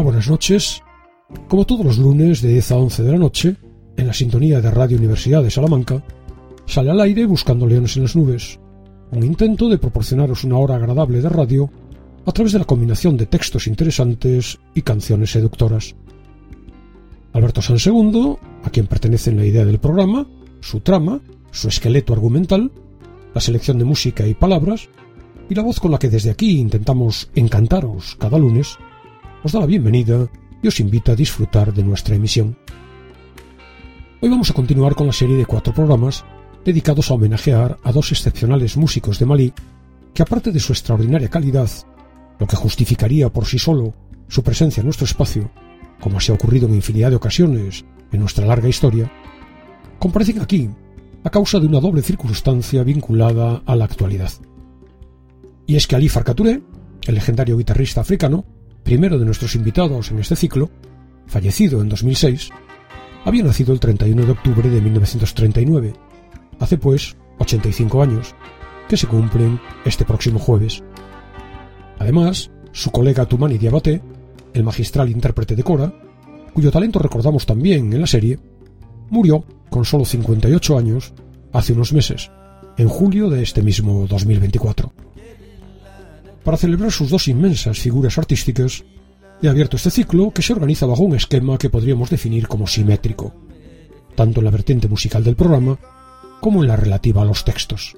buenas noches. Como todos los lunes de 10 a 11 de la noche, en la sintonía de Radio Universidad de Salamanca, sale al aire Buscando Leones en las Nubes, un intento de proporcionaros una hora agradable de radio a través de la combinación de textos interesantes y canciones seductoras. Alberto Sansegundo, a quien pertenece la idea del programa, su trama, su esqueleto argumental, la selección de música y palabras, y la voz con la que desde aquí intentamos encantaros cada lunes, os da la bienvenida y os invita a disfrutar de nuestra emisión. Hoy vamos a continuar con la serie de 4 programas dedicados a homenajear a 2 excepcionales músicos de Malí que, aparte de su extraordinaria calidad, lo que justificaría por sí solo su presencia en nuestro espacio, como así ha ocurrido en infinidad de ocasiones en nuestra larga historia, comparecen aquí a causa de una doble circunstancia vinculada a la actualidad. Y es que Ali Farka Touré, el legendario guitarrista africano, primero de nuestros invitados en este ciclo, fallecido en 2006, había nacido el 31 de octubre de 1939, hace pues 85 años, que se cumplen este próximo jueves. Además, su colega Toumani Diabaté, el magistral intérprete de kora, cuyo talento recordamos también en la serie, murió con solo 58 años hace unos meses, en julio de este mismo 2024. Para celebrar sus 2 inmensas figuras artísticas, he abierto este ciclo que se organiza bajo un esquema que podríamos definir como simétrico, tanto en la vertiente musical del programa como en la relativa a los textos.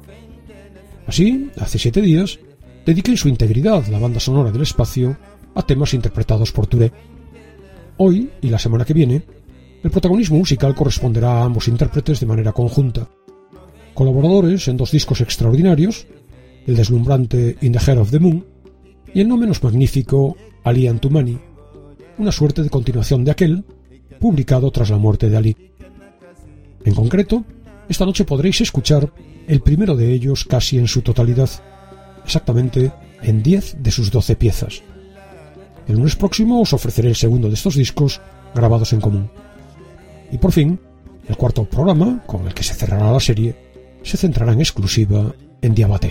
Así, hace 7 días, dediqué en su integridad la banda sonora del espacio a temas interpretados por Touré. Hoy y la semana que viene, el protagonismo musical corresponderá a ambos intérpretes de manera conjunta, colaboradores en 2 discos extraordinarios, el deslumbrante In the Heart of the Moon y el no menos magnífico Ali and Toumani, una suerte de continuación de aquel, publicado tras la muerte de Ali. En concreto, esta noche podréis escuchar el primero de ellos casi en su totalidad, exactamente en 10 de sus 12 piezas. El lunes próximo os ofreceré el segundo de estos discos grabados en común. Y por fin, el 4º programa, con el que se cerrará la serie, se centrará en exclusiva en Diabaté.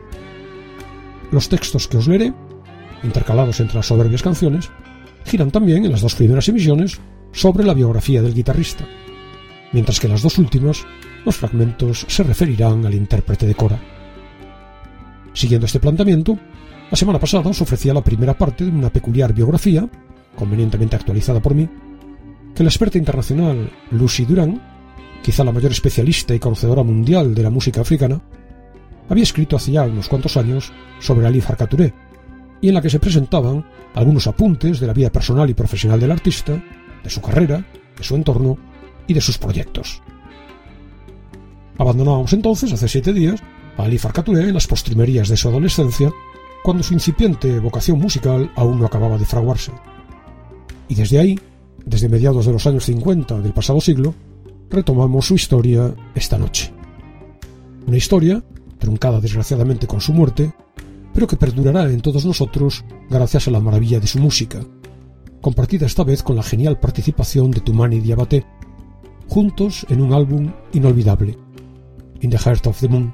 Los textos que os leeré, intercalados entre las soberbias canciones, giran también en las 2 primeras emisiones sobre la biografía del guitarrista, mientras que en las 2 últimas los fragmentos se referirán al intérprete de kora. Siguiendo este planteamiento, la semana pasada os ofrecía la primera parte de una peculiar biografía, convenientemente actualizada por mí, que la experta internacional Lucy Durán, quizá la mayor especialista y conocedora mundial de la música africana, había escrito hace ya unos cuantos años sobre Ali Farka Touré, y en la que se presentaban algunos apuntes de la vida personal y profesional del artista, de su carrera, de su entorno y de sus proyectos. Abandonábamos entonces, hace 7 días, a Ali Farka Touré en las postrimerías de su adolescencia, cuando su incipiente vocación musical aún no acababa de fraguarse. Y desde ahí, desde mediados de los años 50 del pasado siglo, retomamos su historia esta noche. Una historia truncada desgraciadamente con su muerte, pero que perdurará en todos nosotros gracias a la maravilla de su música, compartida esta vez con la genial participación de Toumani Diabaté, juntos en un álbum inolvidable, In the Heart of the Moon.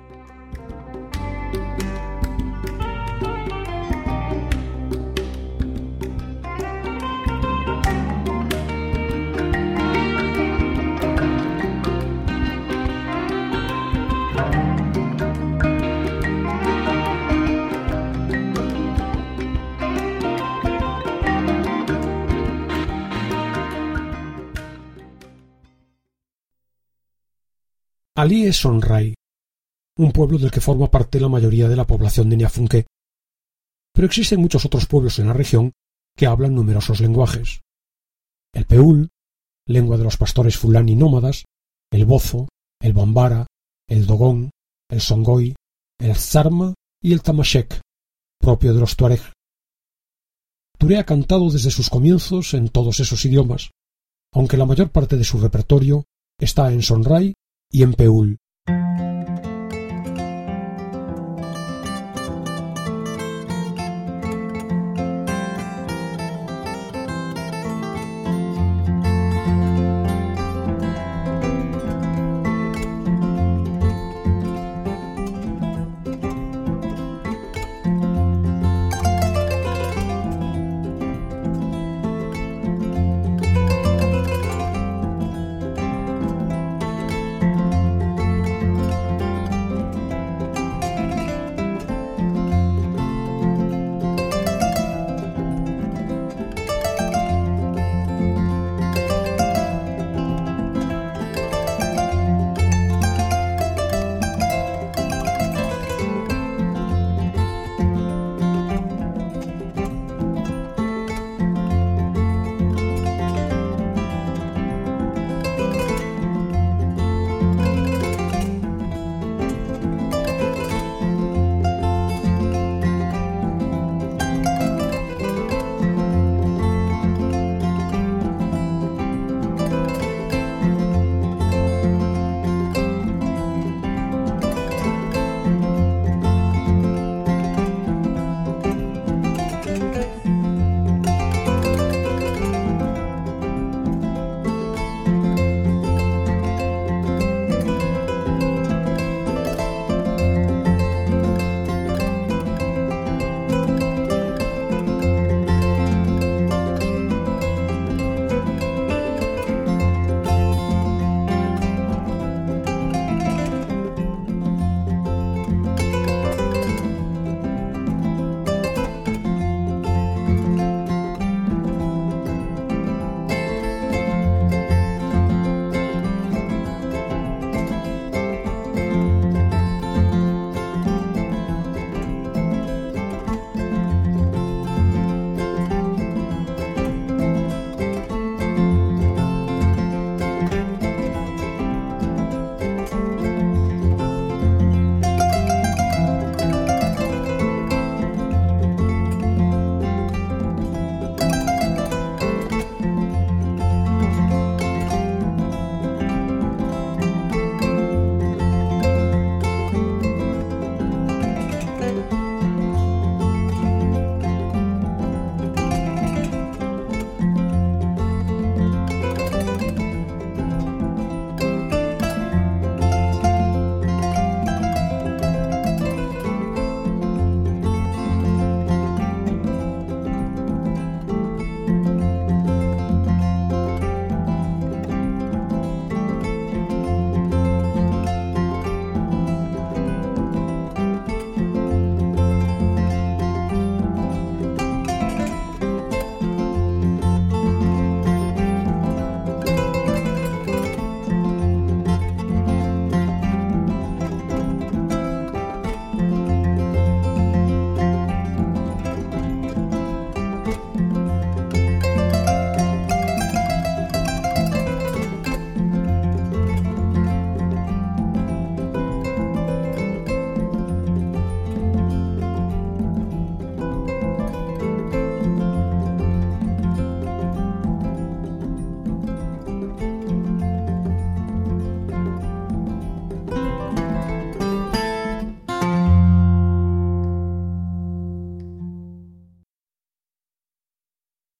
Ali es Sonrai, un pueblo del que forma parte la mayoría de la población de Niafunké. Pero existen muchos otros pueblos en la región que hablan numerosos lenguajes. El Peul, lengua de los pastores fulani nómadas, el Bozo, el Bambara, el Dogón, el Songhai, el Zarma y el Tamashek, propio de los Tuareg. Touré ha cantado desde sus comienzos en todos esos idiomas, aunque la mayor parte de su repertorio está en Sonrai y en Peul.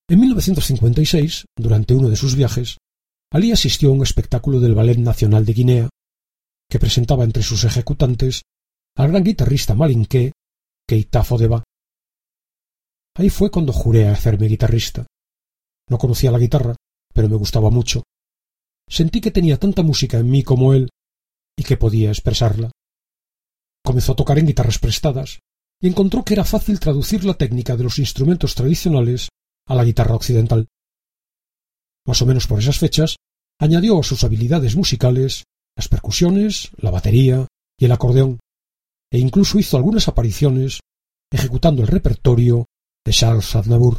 En 1956, durante uno de sus viajes, Ali asistió a un espectáculo del Ballet Nacional de Guinea, que presentaba entre sus ejecutantes al gran guitarrista malinqué Keita Fodeba. Ahí fue cuando juré a hacerme guitarrista. No conocía la guitarra, pero me gustaba mucho. Sentí que tenía tanta música en mí como él y que podía expresarla. Comenzó a tocar en guitarras prestadas y encontró que era fácil traducir la técnica de los instrumentos tradicionales a la guitarra occidental. Más o menos por esas fechas, añadió a sus habilidades musicales las percusiones, la batería y el acordeón, e incluso hizo algunas apariciones ejecutando el repertorio de Charles Aznavour.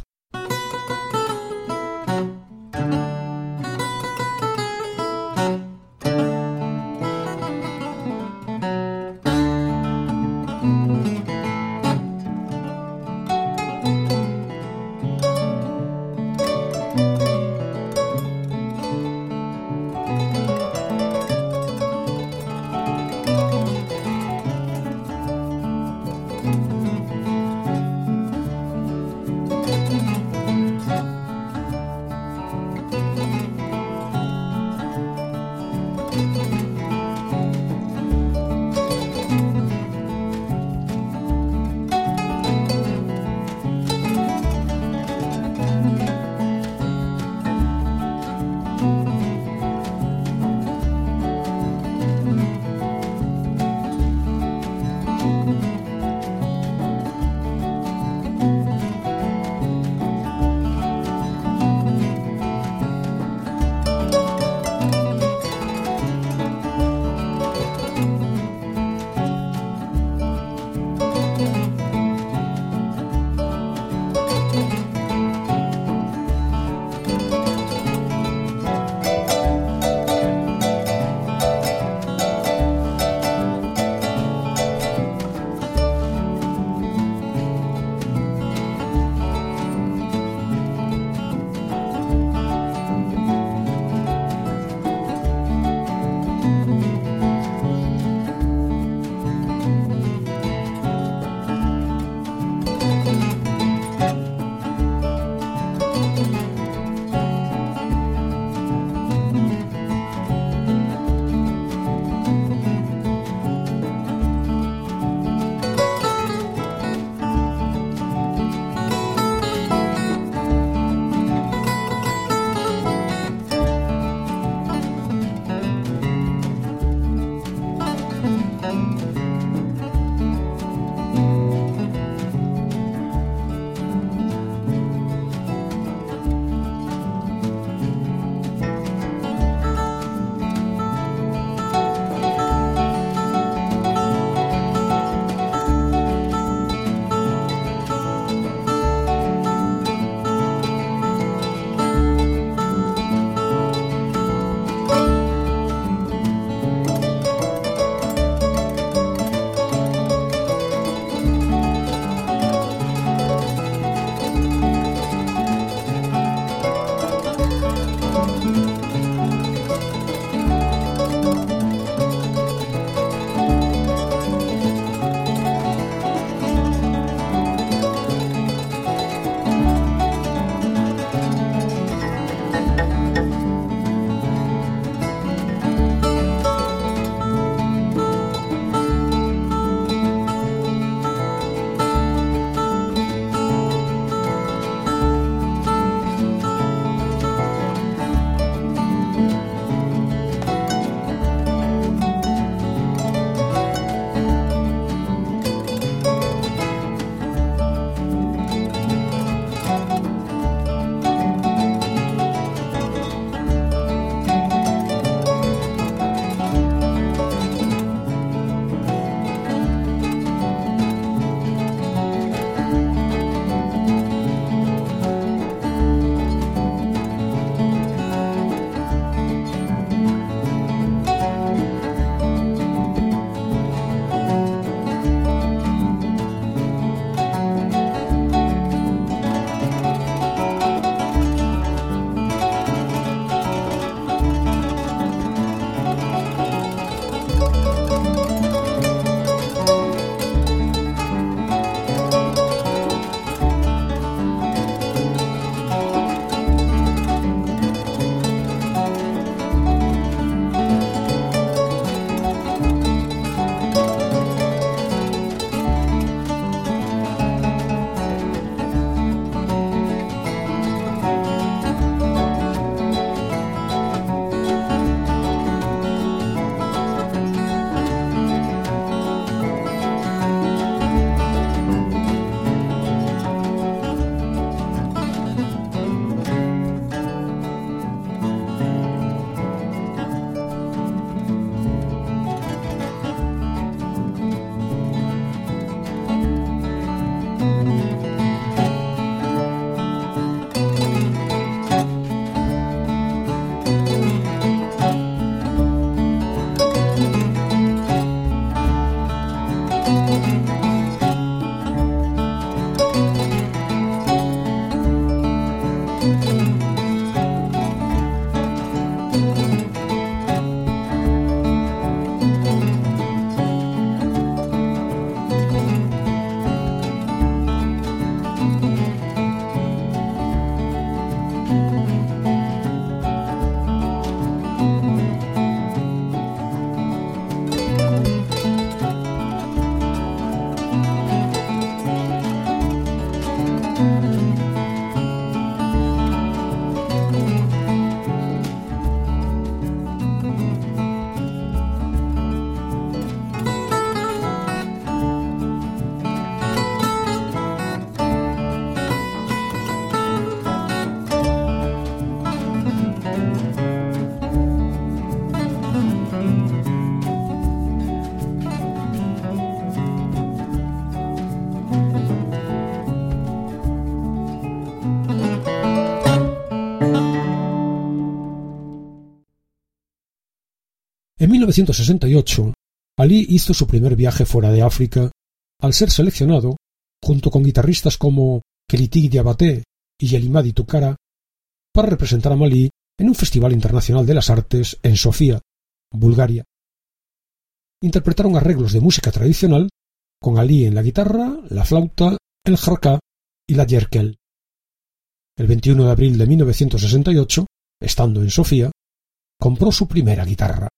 1968, Ali hizo su primer viaje fuera de África al ser seleccionado, junto con guitarristas como Keliti Diabaté y Yelimadi Tukara, para representar a Malí en un Festival Internacional de las Artes en Sofía, Bulgaria. Interpretaron arreglos de música tradicional, con Ali en la guitarra, la flauta, el jarká y la yerkel. El 21 de abril de 1968, estando en Sofía, compró su primera guitarra.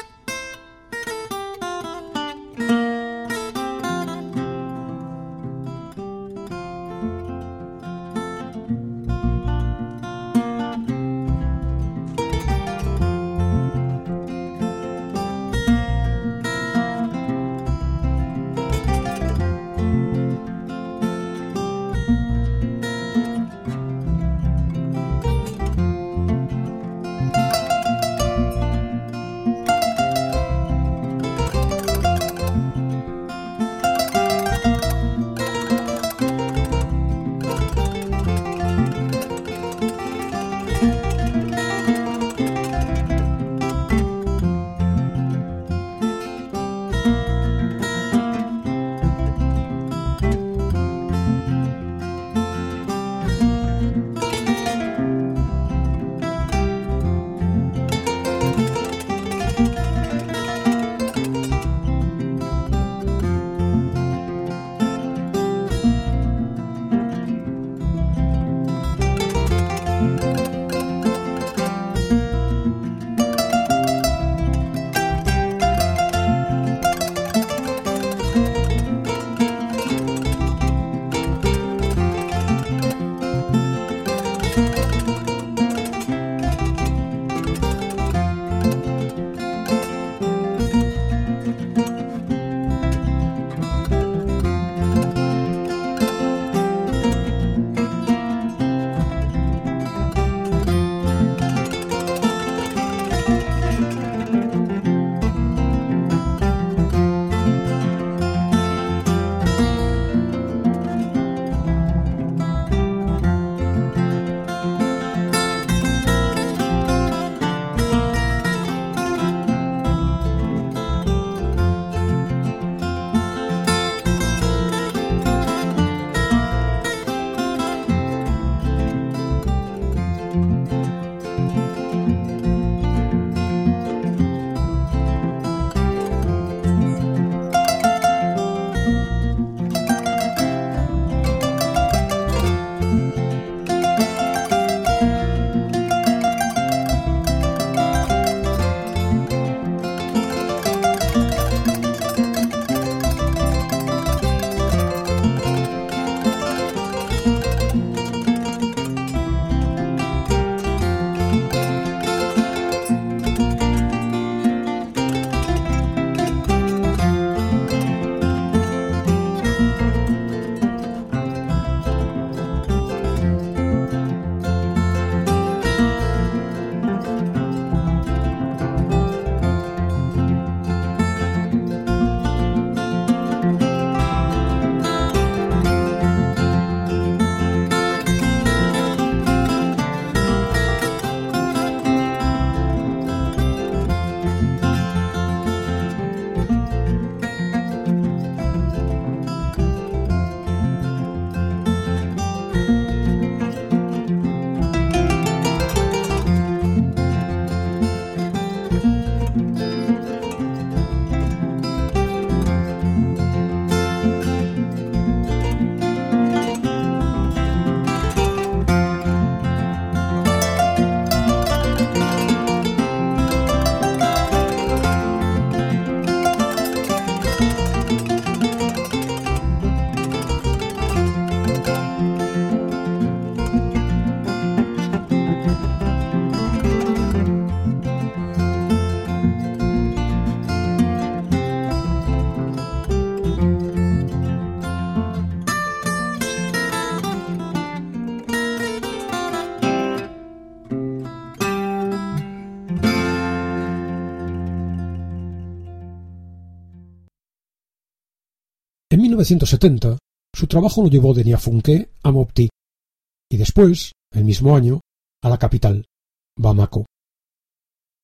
En 1970, su trabajo lo llevó de Niafunké a Mopti y después, el mismo año, a la capital, Bamako.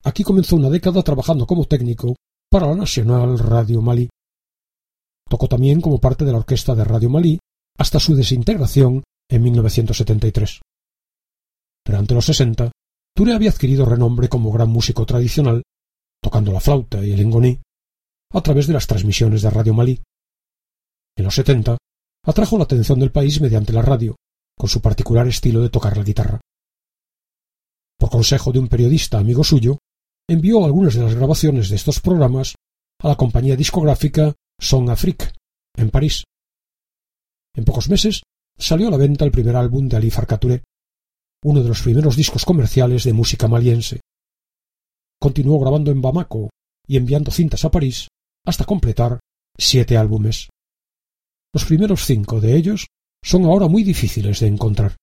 Aquí comenzó una década trabajando como técnico para la Nacional Radio Malí. Tocó también como parte de la orquesta de Radio Malí hasta su desintegración en 1973. Durante los 60, Touré había adquirido renombre como gran músico tradicional, tocando la flauta y el engoné, a través de las transmisiones de Radio Malí. En los 70, atrajo la atención del país mediante la radio, con su particular estilo de tocar la guitarra. Por consejo de un periodista amigo suyo, envió algunas de las grabaciones de estos programas a la compañía discográfica Son Afrique, en París. En pocos meses salió a la venta el primer álbum de Ali Farka Touré, uno de los primeros discos comerciales de música maliense. Continuó grabando en Bamako y enviando cintas a París hasta completar 7 álbumes. Los primeros 5 de ellos son ahora muy difíciles de encontrar.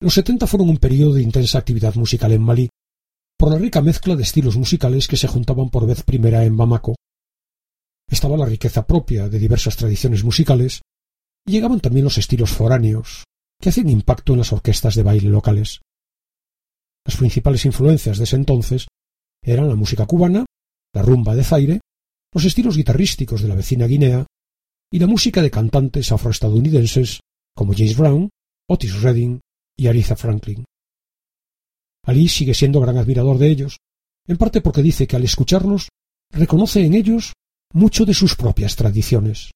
Los 70 fueron un periodo de intensa actividad musical en Malí, por la rica mezcla de estilos musicales que se juntaban por vez primera en Bamako. Estaba la riqueza propia de diversas tradiciones musicales, y llegaban también los estilos foráneos, que hacían impacto en las orquestas de baile locales. Las principales influencias de ese entonces eran la música cubana, la rumba de Zaire, los estilos guitarrísticos de la vecina Guinea y la música de cantantes afroestadounidenses como James Brown, Otis Redding y Aretha Franklin. Ali sigue siendo gran admirador de ellos, en parte porque dice que al escucharlos reconoce en ellos mucho de sus propias tradiciones.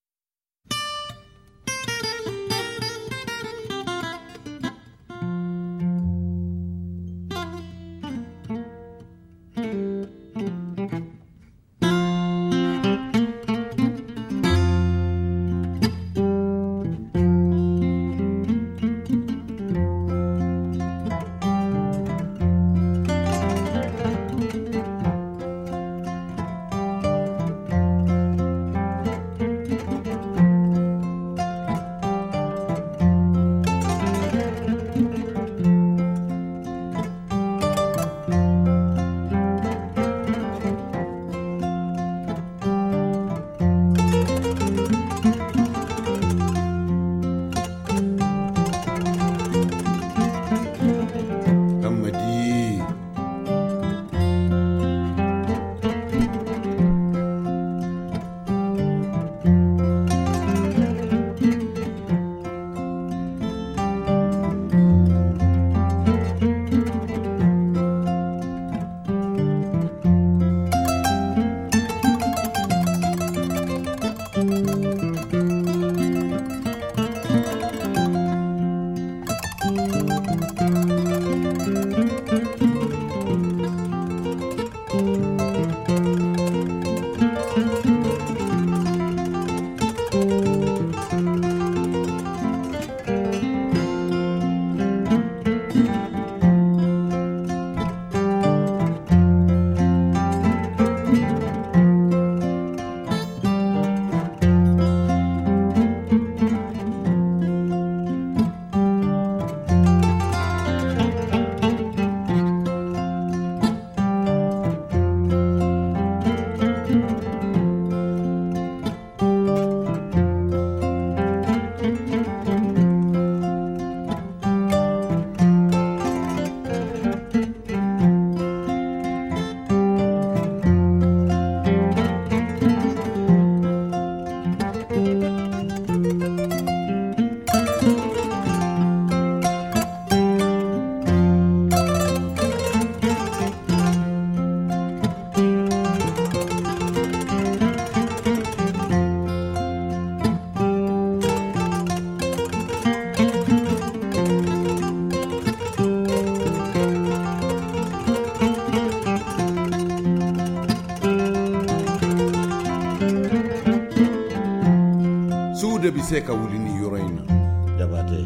suude bi se ka wuli ni yoro ina jabate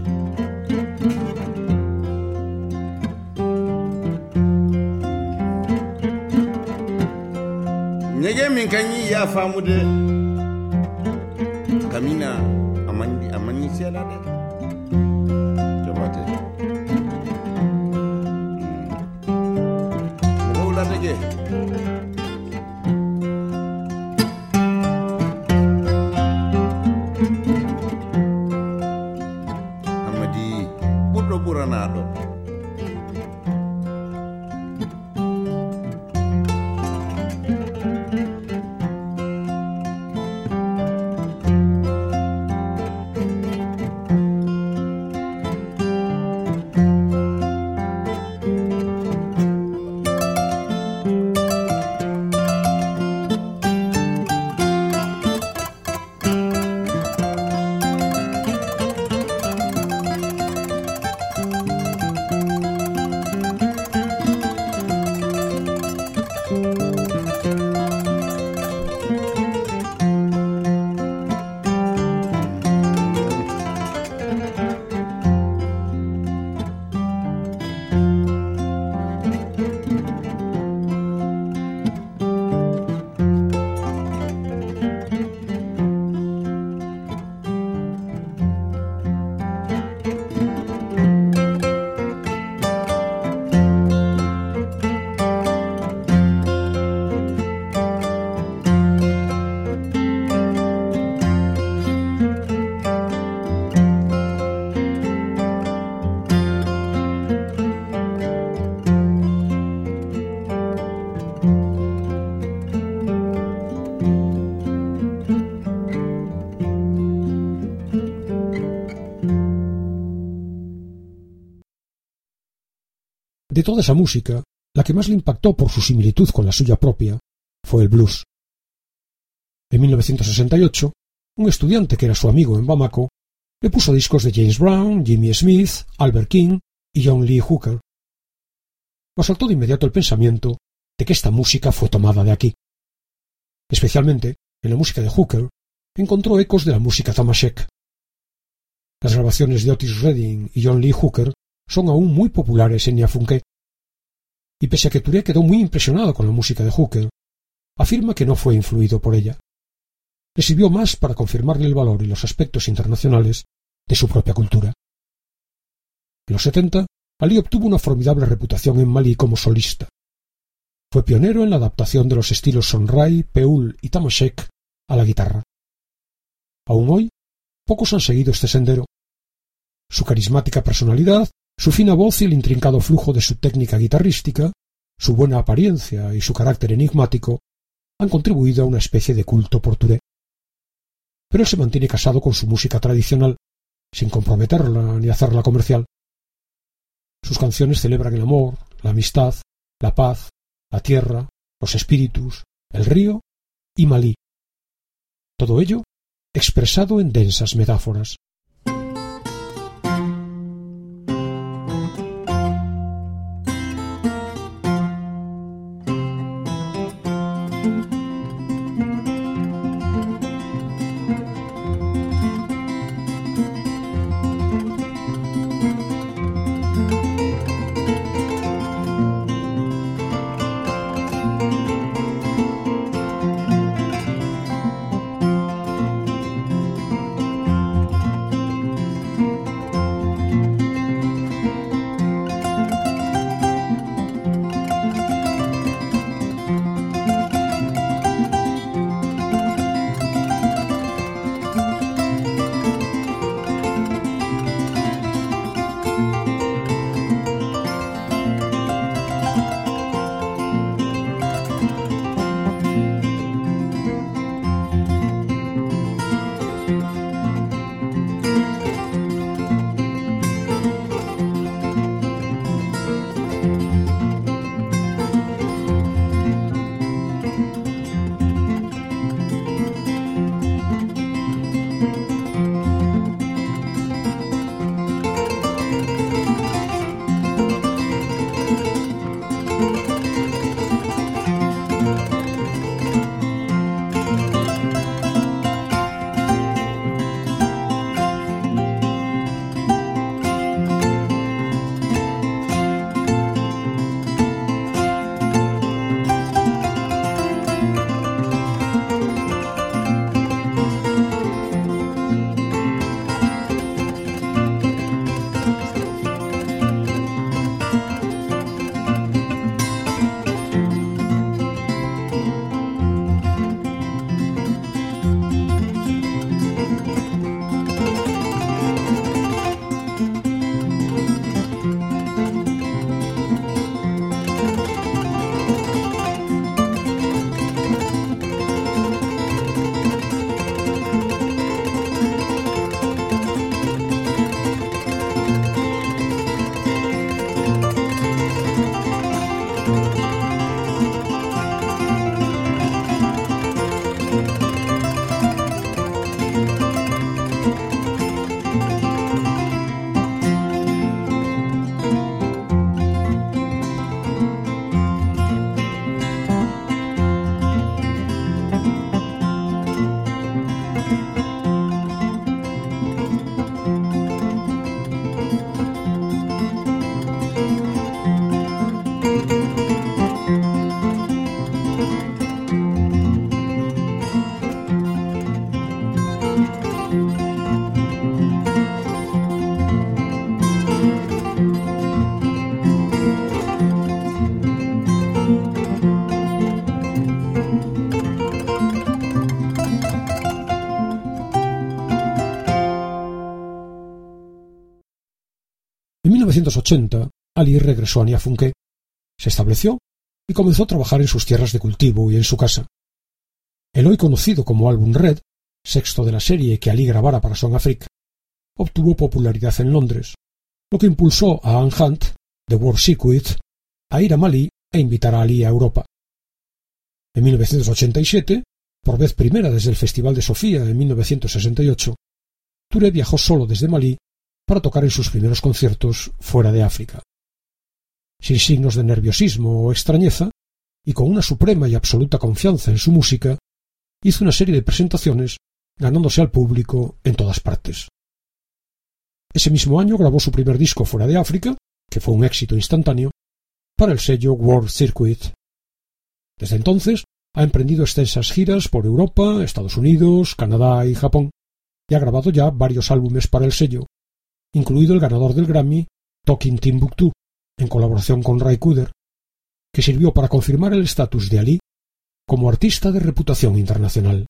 nyege min kanyi ya famu de kamina amani sela de jabate wala tege buranado De toda esa música, la que más le impactó por su similitud con la suya propia fue el blues. En 1968, un estudiante que era su amigo en Bamako le puso discos de James Brown, Jimmy Smith, Albert King y John Lee Hooker. Lo saltó de inmediato el pensamiento de que esta música fue tomada de aquí. Especialmente, en la música de Hooker, encontró ecos de la música tamashek. Las grabaciones de Otis Redding y John Lee Hooker son aún muy populares en Niafunké. Y pese a que Touré quedó muy impresionado con la música de Hooker, afirma que no fue influido por ella. Le sirvió más para confirmarle el valor y los aspectos internacionales de su propia cultura. En los 70, Ali obtuvo una formidable reputación en Malí como solista. Fue pionero en la adaptación de los estilos sonrai, peul y tamashek a la guitarra. Aún hoy, pocos han seguido este sendero. Su carismática personalidad, su fina voz y el intrincado flujo de su técnica guitarrística, su buena apariencia y su carácter enigmático han contribuido a una especie de culto por Touré. Pero él se mantiene casado con su música tradicional, sin comprometerla ni hacerla comercial. Sus canciones celebran el amor, la amistad, la paz, la tierra, los espíritus, el río y Malí. Todo ello expresado en densas metáforas. En 1980, Ali regresó a Niafunké, se estableció y comenzó a trabajar en sus tierras de cultivo y en su casa. El hoy conocido como álbum Red, sexto de la serie que Ali grabara para Song Afrique, obtuvo popularidad en Londres, lo que impulsó a Anne Hunt The World Circuit, a ir a Malí e invitar a Ali a Europa. En 1987, por vez primera desde el Festival de Sofía en 1968, Touré viajó solo desde Malí para tocar en sus primeros conciertos fuera de África. Sin signos de nerviosismo o extrañeza, y con una suprema y absoluta confianza en su música, hizo una serie de presentaciones ganándose al público en todas partes. Ese mismo año grabó su primer disco fuera de África, que fue un éxito instantáneo, para el sello World Circuit. Desde entonces ha emprendido extensas giras por Europa, Estados Unidos, Canadá y Japón, y ha grabado ya varios álbumes para el sello, incluido el ganador del Grammy, Talking Timbuktu, en colaboración con Ray Cooder, que sirvió para confirmar el estatus de Ali como artista de reputación internacional.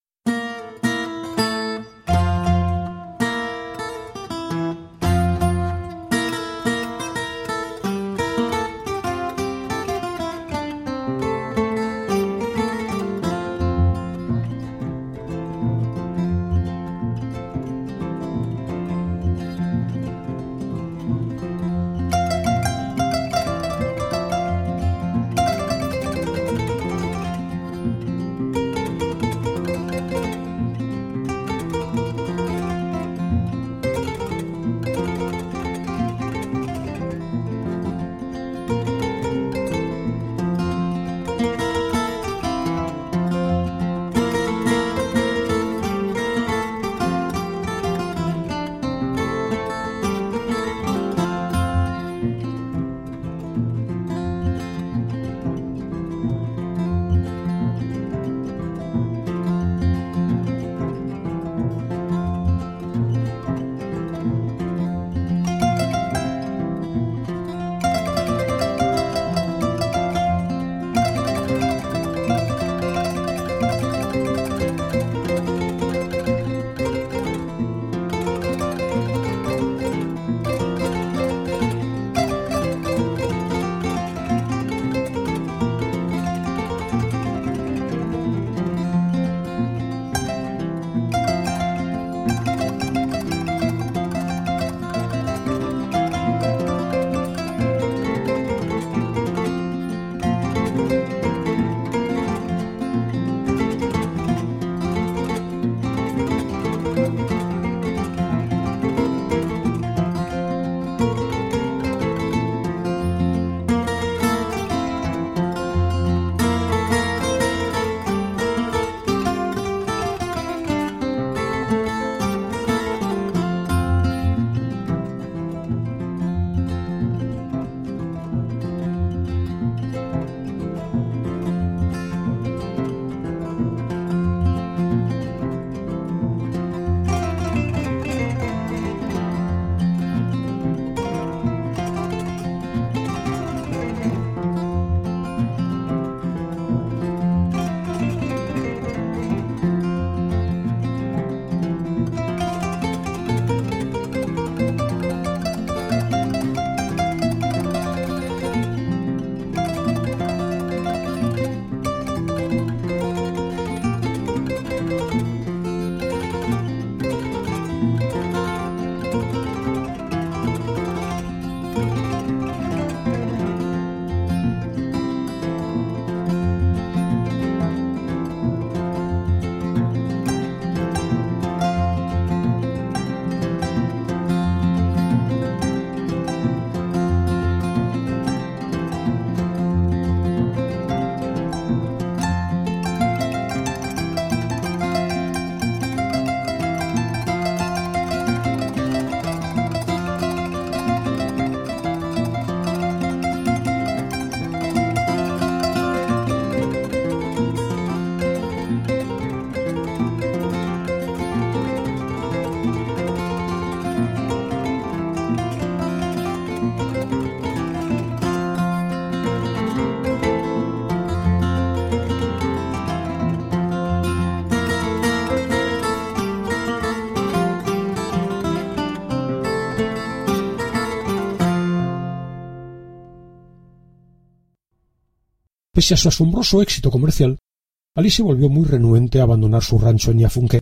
Pese a su asombroso éxito comercial, Ali se volvió muy renuente a abandonar su rancho en Yafunke.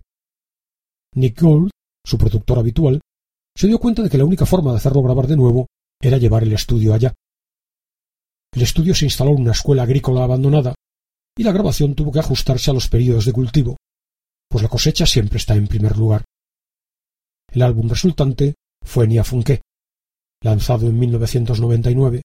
Nick Gold, su productor habitual, se dio cuenta de que la única forma de hacerlo grabar de nuevo era llevar el estudio allá, El estudio se instaló en una escuela agrícola abandonada y la grabación tuvo que ajustarse a los periodos de cultivo, pues la cosecha siempre está en primer lugar. El álbum resultante fue Nia Funke, lanzado en 1999.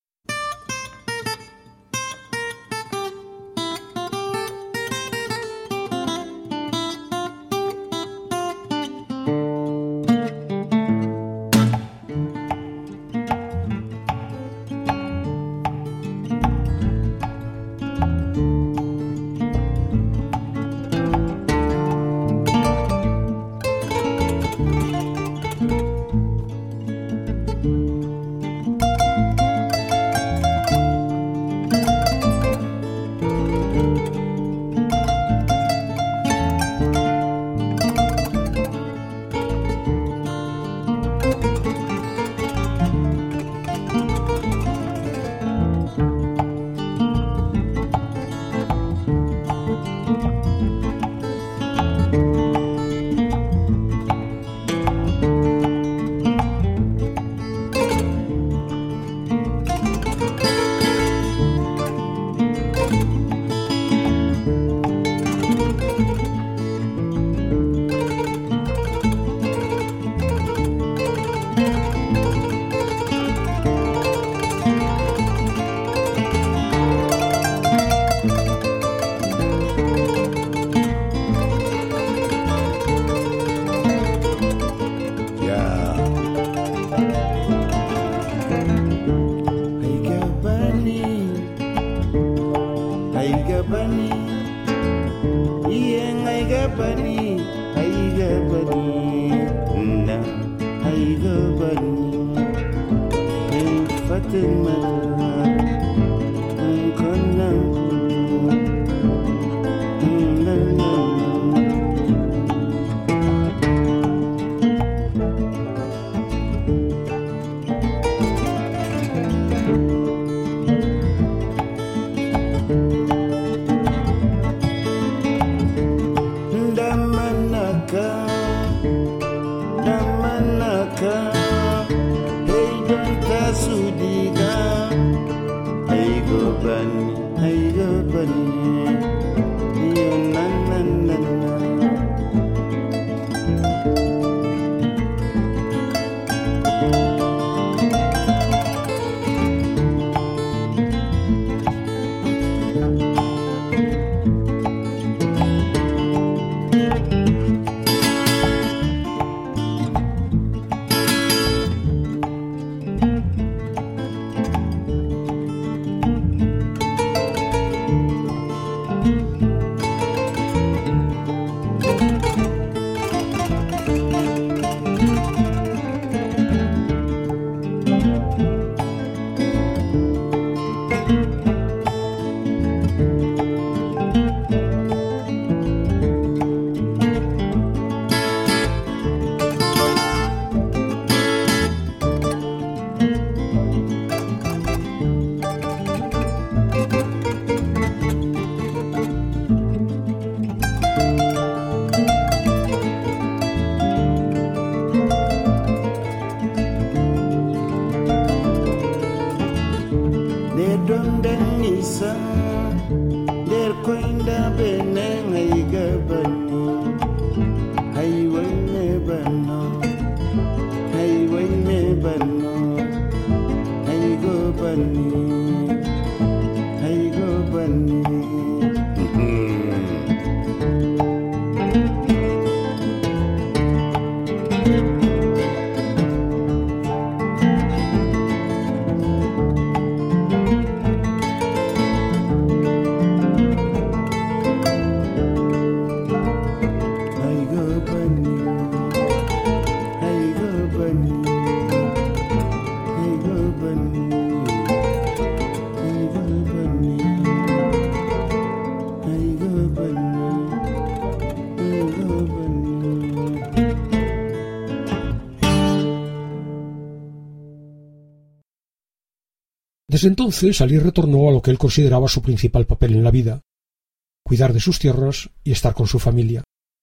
Desde entonces, Ali retornó a lo que él consideraba su principal papel en la vida: cuidar de sus tierras y estar con su familia.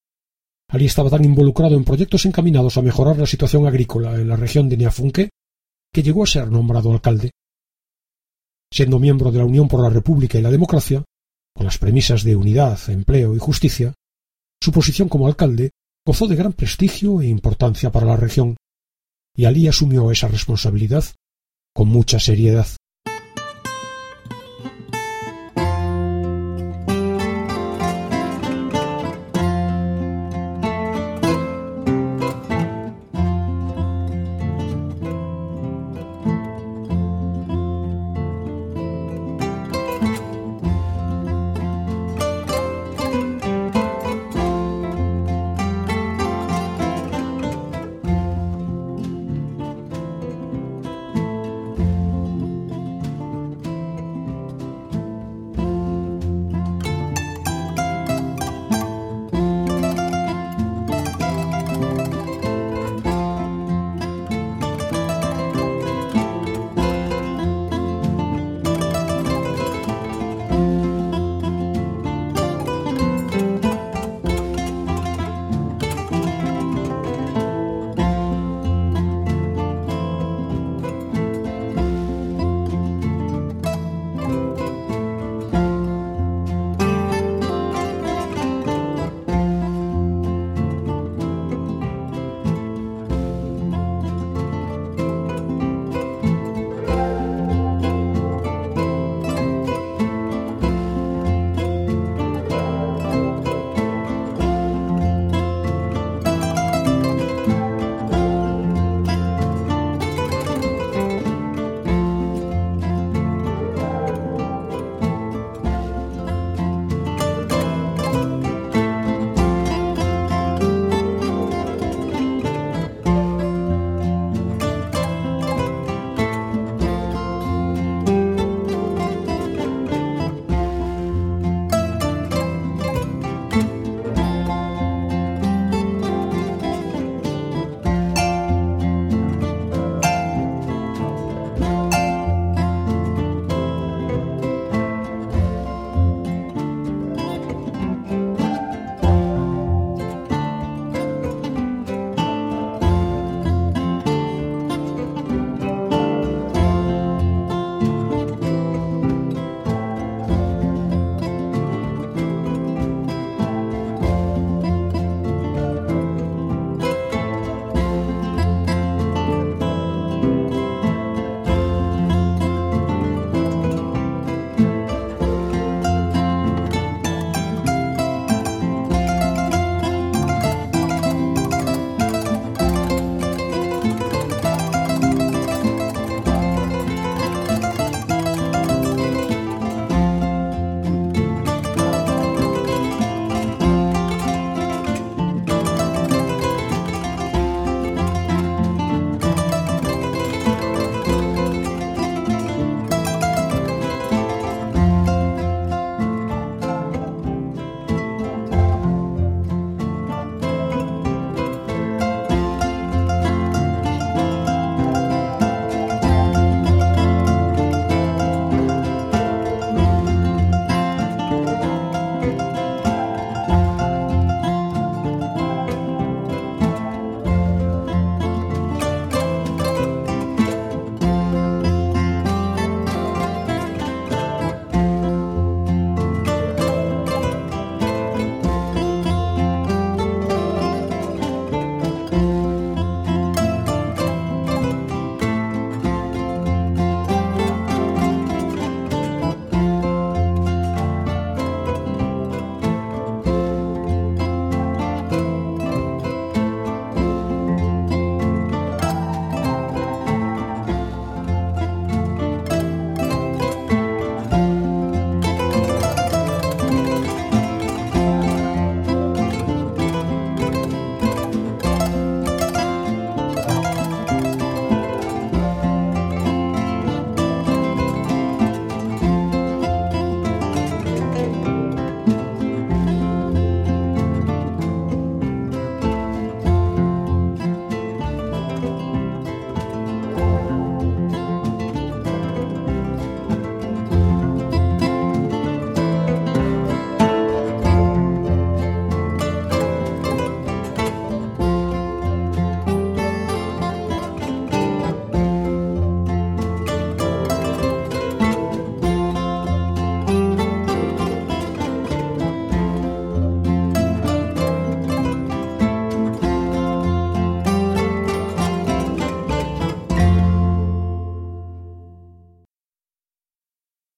Ali estaba tan involucrado en proyectos encaminados a mejorar la situación agrícola en la región de Nia Funke que llegó a ser nombrado alcalde. Siendo miembro de la Unión por la República y la Democracia, con las premisas de unidad, empleo y justicia, su posición como alcalde gozó de gran prestigio e importancia para la región, y Alí asumió esa responsabilidad con mucha seriedad.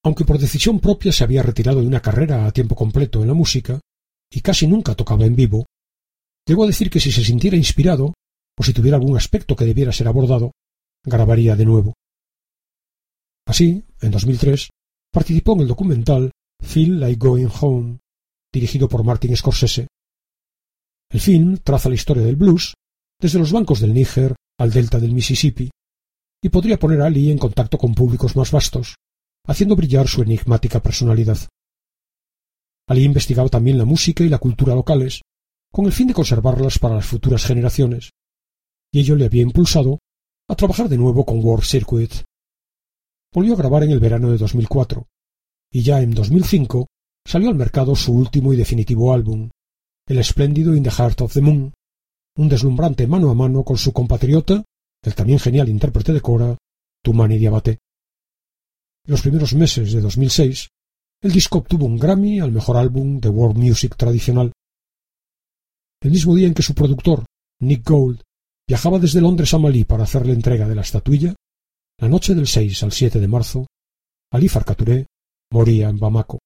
Aunque por decisión propia se había retirado de una carrera a tiempo completo en la música y casi nunca tocaba en vivo, llegó a decir que si se sintiera inspirado o si tuviera algún aspecto que debiera ser abordado, grabaría de nuevo. Así, en 2003, participó en el documental Feel Like Going Home, dirigido por Martin Scorsese. El film traza la historia del blues desde los bancos del Níger al delta del Mississippi y podría poner a Ali en contacto con públicos más vastos, haciendo brillar su enigmática personalidad. Ali investigaba también la música y la cultura locales, con el fin de conservarlas para las futuras generaciones, y ello le había impulsado a trabajar de nuevo con World Circuit. Volvió a grabar en el verano de 2004, y ya en 2005 salió al mercado su último y definitivo álbum, el espléndido In the Heart of the Moon, un deslumbrante mano a mano con su compatriota, el también genial intérprete de cora, Toumani Diabaté. En los primeros meses de 2006, el disco obtuvo un Grammy al mejor álbum de world music tradicional. El mismo día en que su productor, Nick Gold, viajaba desde Londres a Malí para hacerle entrega de la estatuilla, la noche del 6 al 7 de marzo, Ali Farka Touré moría en Bamako.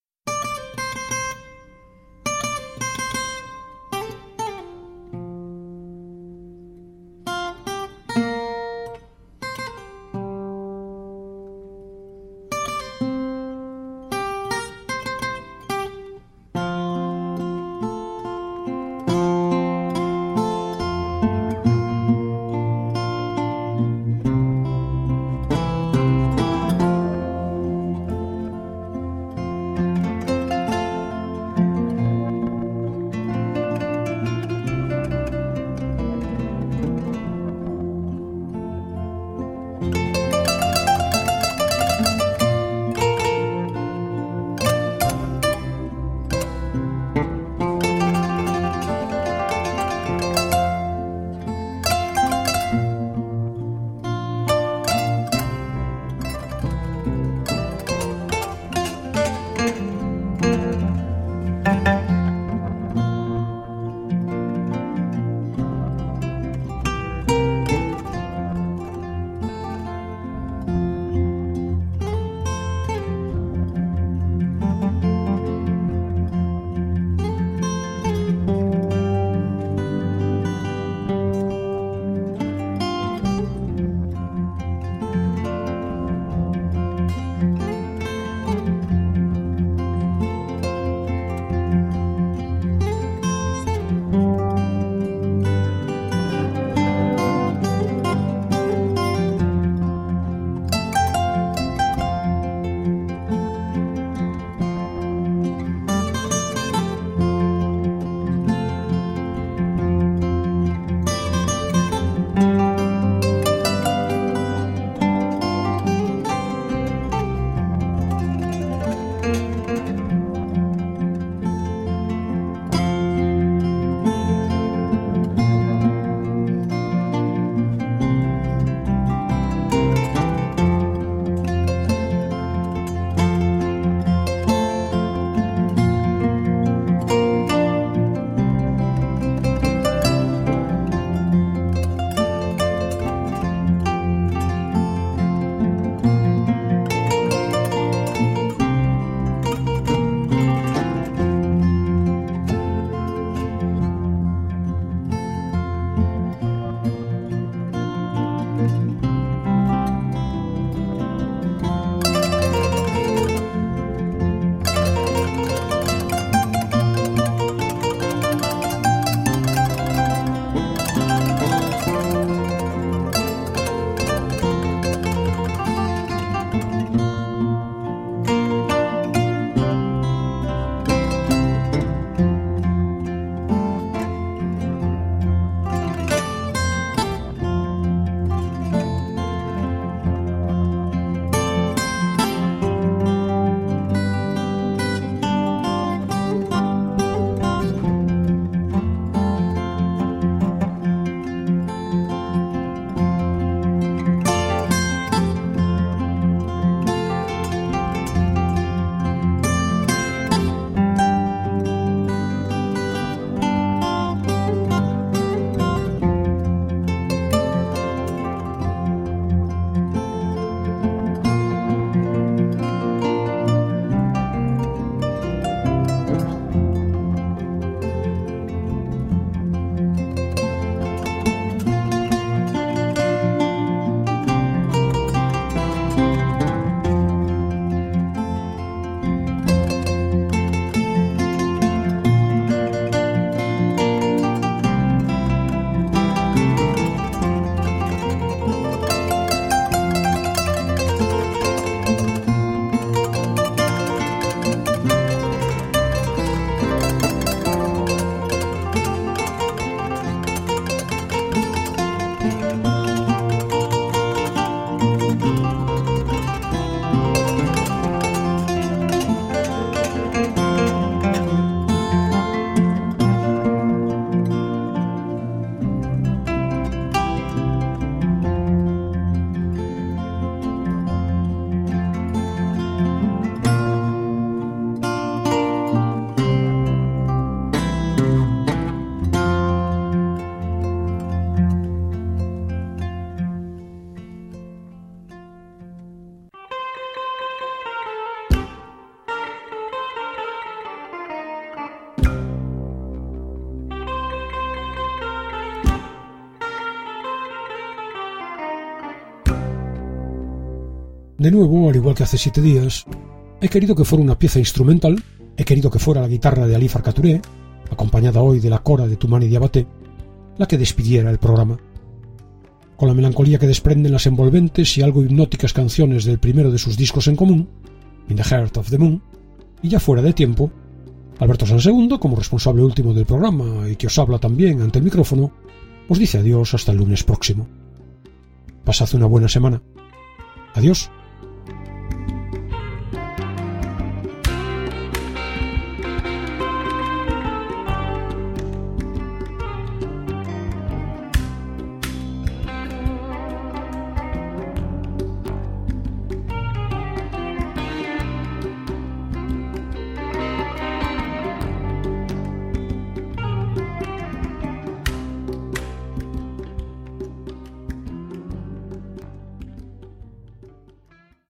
De nuevo, al igual que hace 7 días, he querido que fuera una pieza instrumental, he querido que fuera la guitarra de Ali Farka Touré, acompañada hoy de la cora de Toumani Diabaté, la que despidiera el programa. Con la melancolía que desprenden las envolventes y algo hipnóticas canciones del primero de sus discos en común, In the Heart of the Moon, y ya fuera de tiempo, Alberto Sansegundo, como responsable último del programa y que os habla también ante el micrófono, os dice adiós hasta el lunes próximo. Pasad una buena semana. Adiós.